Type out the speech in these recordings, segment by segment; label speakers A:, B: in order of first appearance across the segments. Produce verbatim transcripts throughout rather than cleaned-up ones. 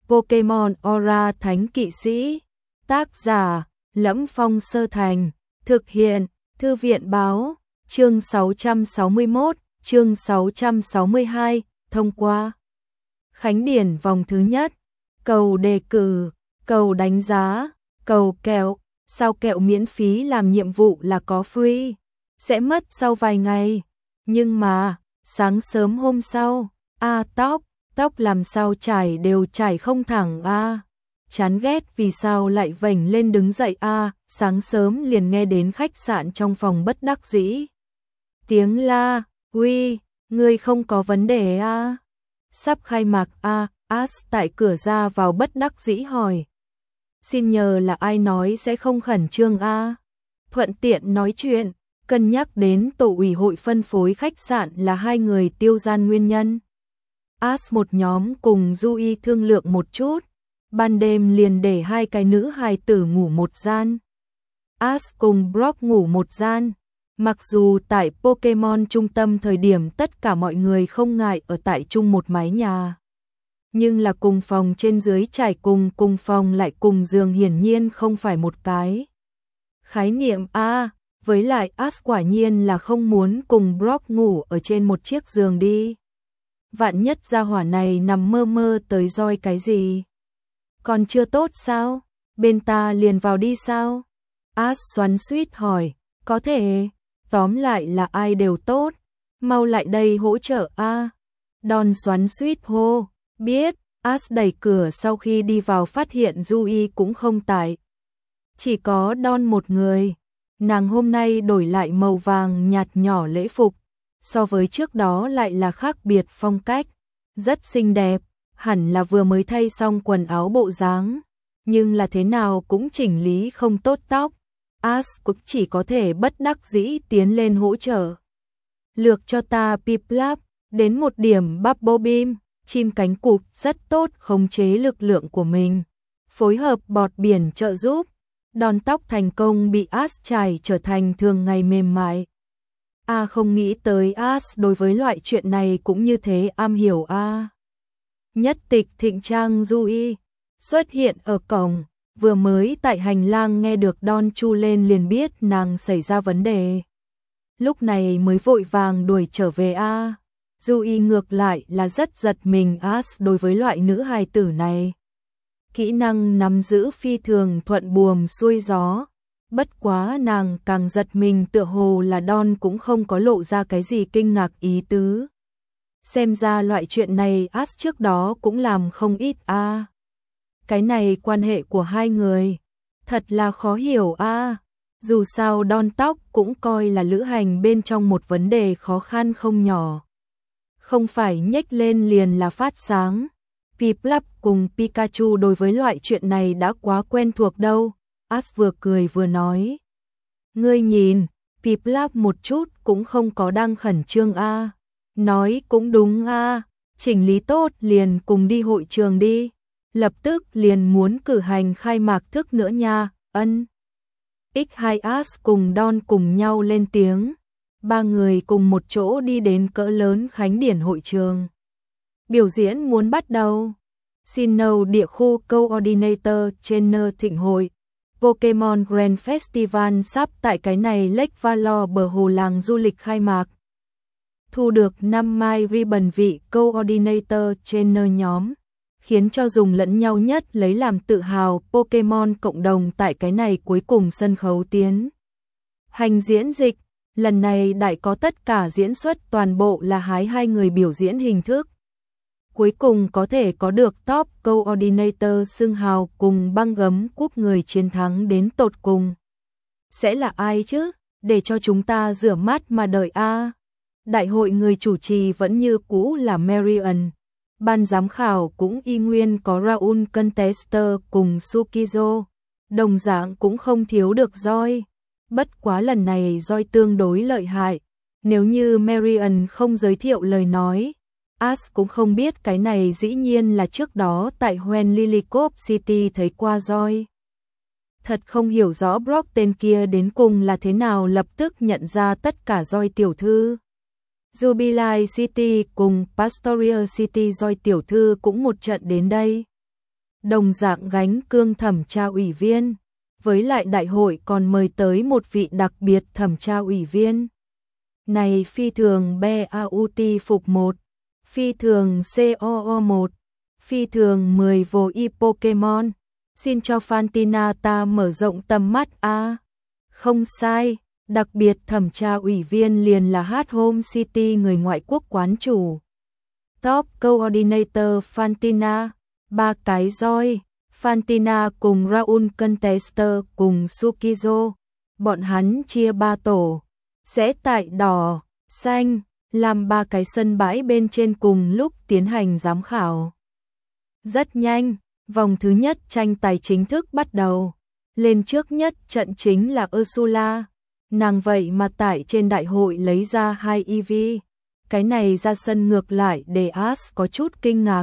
A: Pokemon Aura Thánh Kỵ Sĩ. Tác giả: Lẫm Phong Sơ Thành. Thực hiện: Thư viện báo. Chương sáu trăm sáu mươi mốt, chương sáu trăm sáu mươi hai, thông qua. Khánh điển vòng thứ nhất. Cầu đề cử, cầu đánh giá, cầu kẹo. Sao kẹo miễn phí làm nhiệm vụ là có free. Sẽ mất sau vài ngày. Nhưng mà, sáng sớm hôm sau, a à, tóc, tóc làm sao chải đều chải không thẳng a à. Chán ghét vì sao lại vểnh lên đứng dậy a à. Sáng sớm liền nghe đến khách sạn trong phòng bất đắc dĩ. Tiếng la, uy, ngươi không có vấn đề a à. Sắp khai mạc a à. As tại cửa ra vào bất đắc dĩ hỏi. Xin nhờ là ai nói sẽ không khẩn trương a à. Thuận tiện nói chuyện, cân nhắc đến tổ ủy hội phân phối khách sạn là hai người tiêu gian nguyên nhân. As một nhóm cùng Du-y thương lượng một chút, ban đêm liền để hai cái nữ hài tử ngủ một gian. As cùng Brock ngủ một gian, mặc dù tại Pokemon trung tâm thời điểm tất cả mọi người không ngại ở tại chung một mái nhà. Nhưng là cùng phòng trên dưới trải cùng cùng phòng lại cùng giường hiển nhiên không phải một cái khái niệm a à, với lại As quả nhiên là không muốn cùng Brock ngủ ở trên một chiếc giường đi. Vạn nhất gia hỏa này nằm mơ mơ tới roi cái gì. Còn chưa tốt sao? Bên ta liền vào đi sao? As xoắn xuýt hỏi. Có thể. Tóm lại là ai đều tốt. Mau lại đây hỗ trợ a à. Don xoắn xuýt hô. Biết. As đẩy cửa sau khi đi vào phát hiện Du-y cũng không tại. Chỉ có Don một người. Nàng hôm nay đổi lại màu vàng nhạt nhỏ lễ phục. So với trước đó lại là khác biệt phong cách. Rất xinh đẹp. Hẳn là vừa mới thay xong quần áo bộ dáng. Nhưng là thế nào cũng chỉnh lý không tốt tóc. As cũng chỉ có thể bất đắc dĩ tiến lên hỗ trợ. Lược cho ta Piplup. Đến một điểm Bubble Beam. Chim cánh cụt rất tốt khống chế lực lượng của mình. Phối hợp bọt biển trợ giúp. Đòn tóc thành công bị As chải trở thành thường ngày mềm mại. A à, không nghĩ tới As đối với loại chuyện này cũng như thế am hiểu a. À. Nhất tịch thịnh trang Du-y xuất hiện ở cổng, vừa mới tại hành lang nghe được Don chu lên liền biết nàng xảy ra vấn đề. Lúc này mới vội vàng đuổi trở về a. À. Du-y ngược lại là rất giật mình As đối với loại nữ hài tử này. Kỹ năng nắm giữ phi thường thuận buồm xuôi gió. Bất quá nàng càng giật mình tựa hồ là Don cũng không có lộ ra cái gì kinh ngạc ý tứ. Xem ra loại chuyện này As trước đó cũng làm không ít a. À. Cái này quan hệ của hai người. Thật là khó hiểu a. À. Dù sao Don tóc cũng coi là lữ hành bên trong một vấn đề khó khăn không nhỏ. Không phải nhếch lên liền là phát sáng. Piplup cùng Pikachu đối với loại chuyện này đã quá quen thuộc đâu. As vừa cười vừa nói. Ngươi nhìn, Piplup một chút cũng không có đang khẩn trương a. À. Nói cũng đúng a. À. Chỉnh lý tốt liền cùng đi hội trường đi. Lập tức liền muốn cử hành khai mạc thức nữa nha. Ân. ích hai As cùng Don cùng nhau lên tiếng. Ba người cùng một chỗ đi đến cỡ lớn khánh điển hội trường. Biểu diễn muốn bắt đầu. Sinnoh địa khu Coordinator Trainer thịnh hội. Pokemon Grand Festival sắp tại cái này Lake Valor bờ hồ làng du lịch khai mạc. Thu được năm mai ribbon vị Coordinator Trainer nhóm. Khiến cho dùng lẫn nhau nhất lấy làm tự hào Pokemon cộng đồng tại cái này cuối cùng sân khấu tiến. Hành diễn dịch. Lần này đại có tất cả diễn xuất toàn bộ là hái hai người biểu diễn hình thức. Cuối cùng có thể có được top coordinator xưng hào cùng băng gấm cúp người chiến thắng đến tột cùng. Sẽ là ai chứ? Để cho chúng ta rửa mắt mà đợi a. À. Đại hội người chủ trì vẫn như cũ là Marion. Ban giám khảo cũng y nguyên có Raul Contester cùng Sukizo. Đồng dạng cũng không thiếu được roi. Bất quá lần này roi tương đối lợi hại. Nếu như Marion không giới thiệu lời nói, As cũng không biết cái này dĩ nhiên là trước đó tại When Lillicop City thấy qua roi. Thật không hiểu rõ Brock tên kia đến cùng là thế nào lập tức nhận ra tất cả roi tiểu thư. Jubilee City cùng Pastoria City roi tiểu thư cũng một trận đến đây. đồng dạng gánh cương thẩm tra ủy viên, với lại đại hội còn mời tới một vị đặc biệt thẩm tra ủy viên. Này phi thường B A U T phục một, phi thường C O O một, phi thường mười vô y Pokemon, xin cho Fantina ta mở rộng tầm mắt a. Không sai, đặc biệt thẩm tra ủy viên liền là Hát Home City người ngoại quốc quán chủ. Top Coordinator Fantina, ba cái roi, Fantina cùng Raul Contester cùng Sukizo, bọn hắn chia ba tổ, sẽ tại đỏ, xanh, làm ba cái sân bãi bên trên cùng lúc tiến hành giám khảo. Rất nhanh, vòng thứ nhất tranh tài chính thức bắt đầu. Lên trước nhất trận chính là Ursula, nàng vậy mà tại trên đại hội lấy ra hai E V, cái này ra sân ngược lại để Ash có chút kinh ngạc.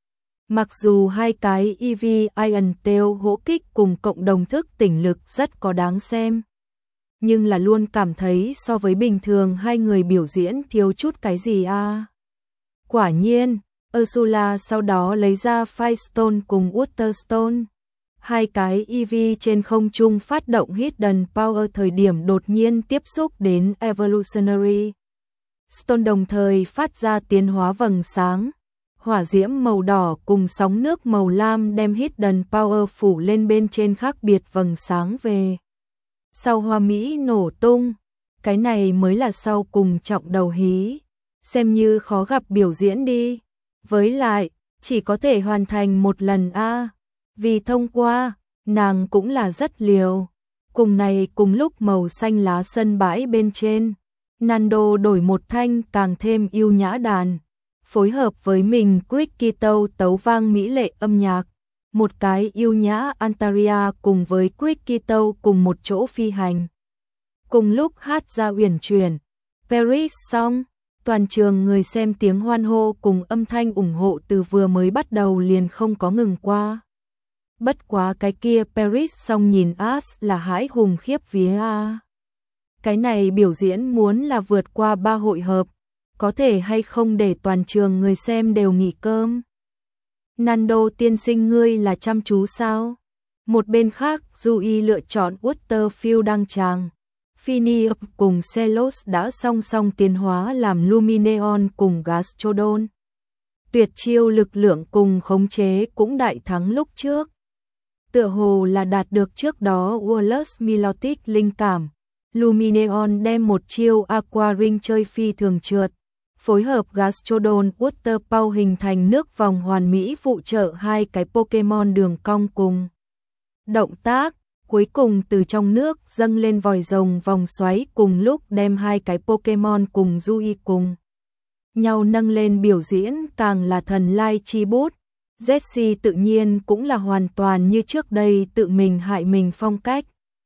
A: Mặc dù hai cái E V Iron Tail hỗ kích cùng cộng đồng thức tỉnh lực rất có đáng xem, nhưng là luôn cảm thấy so với bình thường hai người biểu diễn thiếu chút cái gì a. À. Quả nhiên, Ursula sau đó lấy ra Firestone cùng Waterstone. Hai cái E V trên không trung phát động Hidden Power thời điểm đột nhiên tiếp xúc đến Evolutionary Stone, đồng thời phát ra tiến hóa vầng sáng. Hỏa diễm màu đỏ cùng sóng nước màu lam đem Hidden Power phủ lên bên trên khác biệt vầng sáng về. Sau hoa mỹ nổ tung, cái này mới là sau cùng trọng đầu hí. Xem như khó gặp biểu diễn đi. Với lại, chỉ có thể hoàn thành một lần a. À. Vì thông qua, nàng cũng là rất liều. Cùng này cùng lúc màu xanh lá sân bãi bên trên, Nando đổi một thanh càng thêm yêu nhã đàn, phối hợp với mình Crickito tấu vang mỹ lệ âm nhạc. Một cái yêu nhã Antaria cùng với Crickito cùng một chỗ phi hành. Cùng lúc hát ra uyển chuyển, Paris xong, toàn trường người xem tiếng hoan hô cùng âm thanh ủng hộ từ vừa mới bắt đầu liền không có ngừng qua. Bất quá cái kia Paris xong nhìn Ash là hãi hùng khiếp vía a. Cái này biểu diễn muốn là vượt qua ba hội hợp, có thể hay không để toàn trường người xem đều nghỉ cơm. Nando tiên sinh ngươi là chăm chú sao? Một bên khác, Yui lựa chọn Waterfield đăng tràng. Phineas cùng Celos đã song song tiến hóa làm Lumineon cùng Gastrodon. Tuyệt chiêu lực lượng cùng khống chế cũng đại thắng lúc trước. Tựa hồ là đạt được trước đó Wallace Milotic linh cảm. Lumineon đem một chiêu Aqua Ring chơi phi thường trượt. Phối hợp Gastrodon Water Power hình thành nước vòng hoàn mỹ phụ trợ hai cái Pokemon đường cong cùng. Động tác, cuối cùng từ trong nước dâng lên vòi rồng vòng xoáy cùng lúc đem hai cái Pokemon cùng Yui cùng nhau nâng lên biểu diễn càng là thần lai chi bút. Jessie tự nhiên cũng là hoàn toàn như trước đây tự mình hại mình phong cách.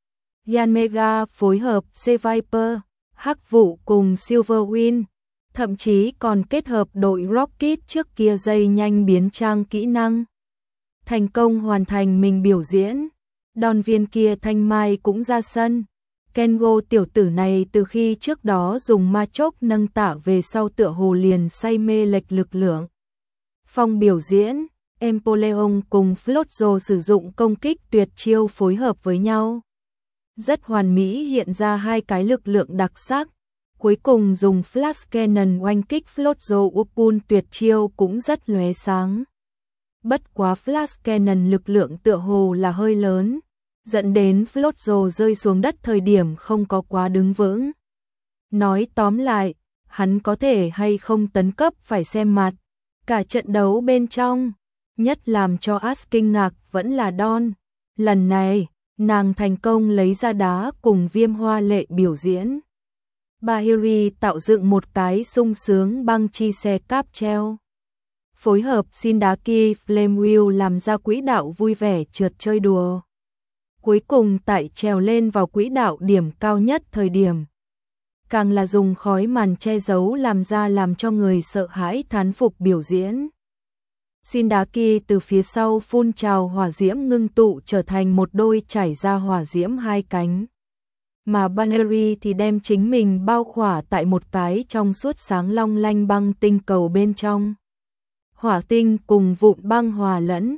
A: Yanmega phối hợp C-Viper, Hắc Vụ cùng Silverwind, thậm chí còn kết hợp đội Rocket trước kia dây nhanh biến trang kỹ năng. Thành công hoàn thành mình biểu diễn. Đòn viên kia Thanh Mai cũng ra sân. Kengo tiểu tử này từ khi trước đó dùng ma chốc nâng tạ về sau tựa hồ liền say mê lệch lực lượng. Phong biểu diễn, Empoleon cùng Floatzo sử dụng công kích tuyệt chiêu phối hợp với nhau. Rất hoàn mỹ hiện ra hai cái lực lượng đặc sắc. Cuối cùng dùng Flash Cannon oanh kích Floatzo Upun tuyệt chiêu cũng rất lóe sáng. Bất quá Flash Cannon lực lượng tựa hồ là hơi lớn, dẫn đến Floatzo rơi xuống đất thời điểm không có quá đứng vững. Nói tóm lại, hắn có thể hay không tấn cấp phải xem mặt. Cả trận đấu bên trong, nhất làm cho Ash kinh ngạc vẫn là Dawn. Lần này, nàng thành công lấy ra đá cùng Viêm Hoa Lệ biểu diễn. Bahiri tạo dựng một cái sung sướng băng chi xe cáp treo. Phối hợp Shindaki Flame Wheel làm ra quỹ đạo vui vẻ trượt chơi đùa. Cuối cùng tại trèo lên vào quỹ đạo điểm cao nhất thời điểm. Càng là dùng khói màn che giấu làm ra làm cho người sợ hãi thán phục biểu diễn. Shindaki từ phía sau phun trào hỏa diễm ngưng tụ trở thành một đôi chảy ra hỏa diễm hai cánh. Mà Baneri thì đem chính mình bao khỏa tại một cái trong suốt sáng long lanh băng tinh cầu bên trong. Hỏa tinh cùng vụn băng hòa lẫn,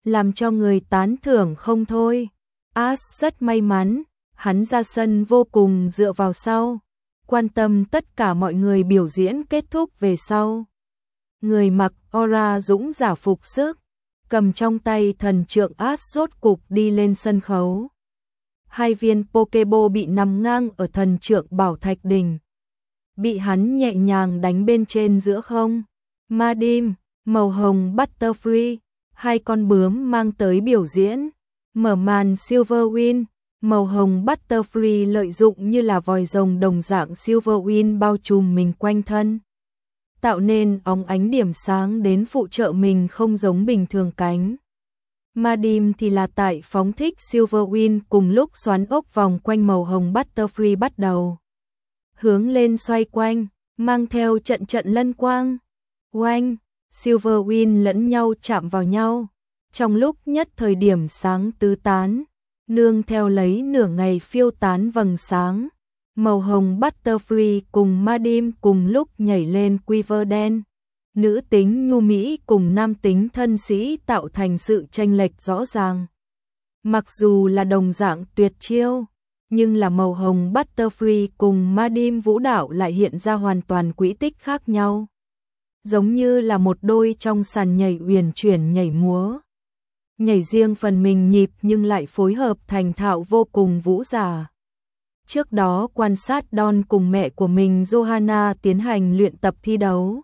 A: làm cho người tán thưởng không thôi. As rất may mắn, hắn ra sân vô cùng dựa vào sau, quan tâm tất cả mọi người biểu diễn kết thúc về sau. Người mặc aura dũng giả phục sức, cầm trong tay thần trượng As rốt cục đi lên sân khấu. Hai viên Pokeball bị nằm ngang ở thần trượng bảo thạch đỉnh, bị hắn nhẹ nhàng đánh bên trên giữa không. Madim, màu hồng Butterfree, hai con bướm mang tới biểu diễn. Mở màn Silverwing, màu hồng Butterfree lợi dụng như là vòi rồng đồng dạng Silverwing bao trùm mình quanh thân, tạo nên óng ánh điểm sáng đến phụ trợ mình không giống bình thường cánh. Madim thì là tại phóng thích Silverwing cùng lúc xoắn ốc vòng quanh màu hồng Butterfree bắt đầu hướng lên xoay quanh, mang theo trận trận lân quang. Oanh, Silverwing lẫn nhau chạm vào nhau, trong lúc nhất thời điểm sáng tứ tán, nương theo lấy nửa ngày phiêu tán vầng sáng. Màu hồng Butterfree cùng Madim cùng lúc nhảy lên quiver đen. Nữ tính nhu mỹ cùng nam tính thân sĩ tạo thành sự chênh lệch rõ ràng. Mặc dù là đồng dạng tuyệt chiêu, nhưng là màu hồng Butterfree cùng Madim vũ đạo lại hiện ra hoàn toàn quỹ tích khác nhau. Giống như là một đôi trong sàn nhảy uyển chuyển nhảy múa. Nhảy riêng phần mình nhịp nhưng lại phối hợp thành thạo vô cùng vũ giả. Trước đó quan sát Don cùng mẹ của mình Johanna tiến hành luyện tập thi đấu.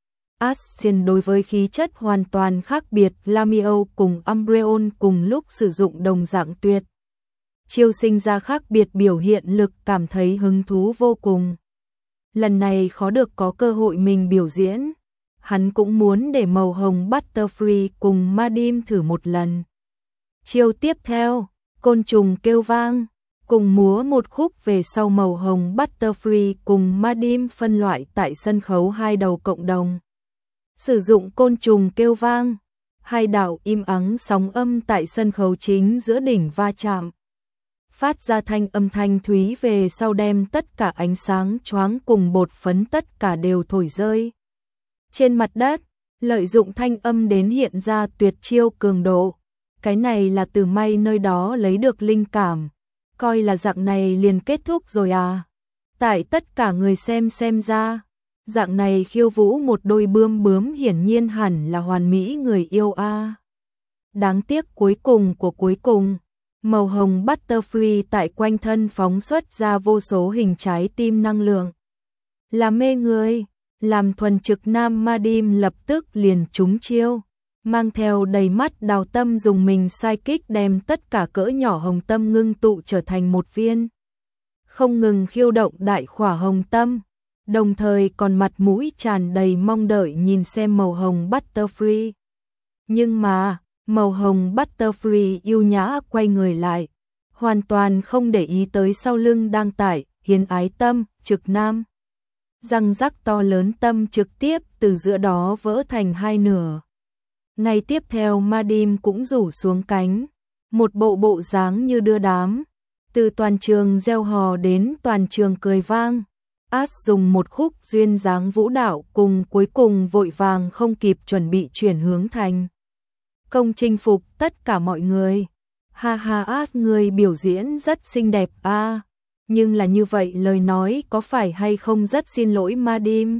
A: Ascian đối với khí chất hoàn toàn khác biệt, Lamiao cùng Umbreon cùng lúc sử dụng đồng dạng tuyệt chiêu sinh ra khác biệt biểu hiện lực, cảm thấy hứng thú vô cùng. Lần này khó được có cơ hội mình biểu diễn, hắn cũng muốn để màu hồng Butterfree cùng Madim thử một lần. Chiêu tiếp theo, côn trùng kêu vang, cùng múa một khúc về sau màu hồng Butterfree cùng Madim phân loại tại sân khấu hai đầu cộng đồng. Sử dụng côn trùng kêu vang, hai đạo im ắng sóng âm tại sân khấu chính giữa đỉnh va chạm, phát ra thanh âm thanh thúy về sau đem tất cả ánh sáng choáng cùng bột phấn tất cả đều thổi rơi trên mặt đất, lợi dụng thanh âm đến hiện ra tuyệt chiêu cường độ. Cái này là từ May nơi đó lấy được linh cảm, coi là dạng này liền kết thúc rồi à. Tại tất cả người xem xem ra, dạng này khiêu vũ một đôi bươm bướm hiển nhiên hẳn là hoàn mỹ người yêu a. À. Đáng tiếc cuối cùng của cuối cùng, màu hồng Butterfree tại quanh thân phóng xuất ra vô số hình trái tim năng lượng. Là mê người, làm thuần trực nam Madim lập tức liền trúng chiêu, mang theo đầy mắt đào tâm dùng mình sai kích đem tất cả cỡ nhỏ hồng tâm ngưng tụ trở thành một viên. Không ngừng khiêu động đại khỏa hồng tâm, đồng thời còn mặt mũi tràn đầy mong đợi nhìn xem màu hồng Butterfree. Nhưng mà, màu hồng Butterfree yêu nhã quay người lại, hoàn toàn không để ý tới sau lưng đang tải, hiến ái tâm, trực nam. Răng rắc to lớn tâm trực tiếp từ giữa đó vỡ thành hai nửa. Ngày tiếp theo Madim cũng rủ xuống cánh, một bộ bộ dáng như đưa đám, từ toàn trường reo hò đến toàn trường cười vang. As dùng một khúc duyên dáng vũ đạo cùng cuối cùng vội vàng không kịp chuẩn bị chuyển hướng thành công chinh phục tất cả mọi người. Ha ha, As người biểu diễn rất xinh đẹp a. À. Nhưng là như vậy lời nói có phải hay không rất xin lỗi Madim.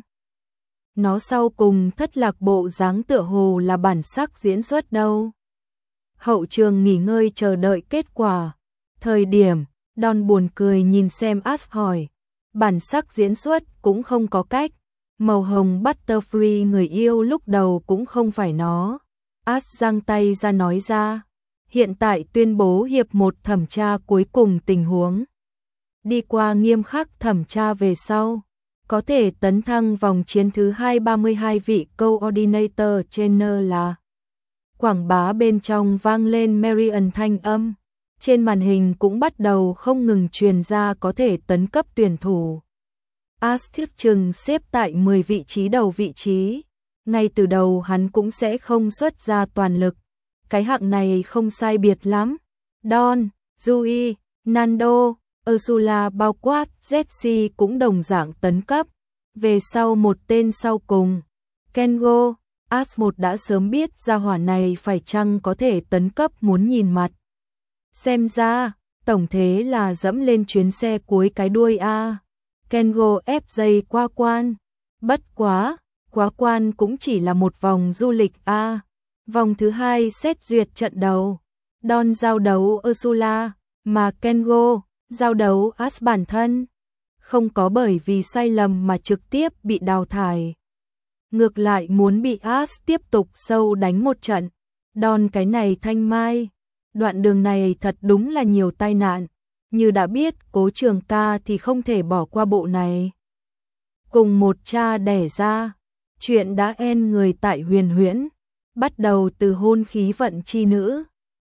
A: Nó sau cùng thất lạc bộ dáng tựa hồ là bản sắc diễn xuất đâu. Hậu trường nghỉ ngơi chờ đợi kết quả. Thời điểm, Don buồn cười nhìn xem As hỏi. Bản sắc diễn xuất cũng không có cách. Màu hồng Butterfree người yêu lúc đầu cũng không phải nó. As giang tay ra nói ra. Hiện tại tuyên bố hiệp một thẩm tra cuối cùng tình huống. Đi qua nghiêm khắc thẩm tra về sau, có thể tấn thăng vòng chiến thứ hai ba mươi hai vị coordinator trainer là. Quảng bá bên trong vang lên Marian thanh âm, trên màn hình cũng bắt đầu không ngừng truyền ra có thể tấn cấp tuyển thủ. As thuyết chừng xếp tại mười vị trí đầu vị trí, ngay từ đầu hắn cũng sẽ không xuất ra toàn lực, cái hạng này không sai biệt lắm. Don, Rui, Nando, Ursula bao quát Jessie cũng đồng dạng tấn cấp. Về sau một tên sau cùng, Kengo, As một đã sớm biết gia hỏa này phải chăng có thể tấn cấp muốn nhìn mặt. Xem ra, tổng thế là dẫm lên chuyến xe cuối cái đuôi a. Kengo ép dây qua quan. Bất quá, quá quan cũng chỉ là một vòng du lịch a. Vòng thứ hai xét duyệt trận đầu. Don giao đấu Ursula, mà Kengo giao đấu As bản thân. Không có bởi vì sai lầm mà trực tiếp bị đào thải. Ngược lại muốn bị As tiếp tục sâu đánh một trận. Don cái này thanh mai. Đoạn đường này thật đúng là nhiều tai nạn. Như đã biết Cố Trường Ca thì không thể bỏ qua bộ này. Cùng một cha đẻ ra. Chuyện đã en người tại Huyền Huyễn. Bắt đầu từ hôn khí vận chi nữ.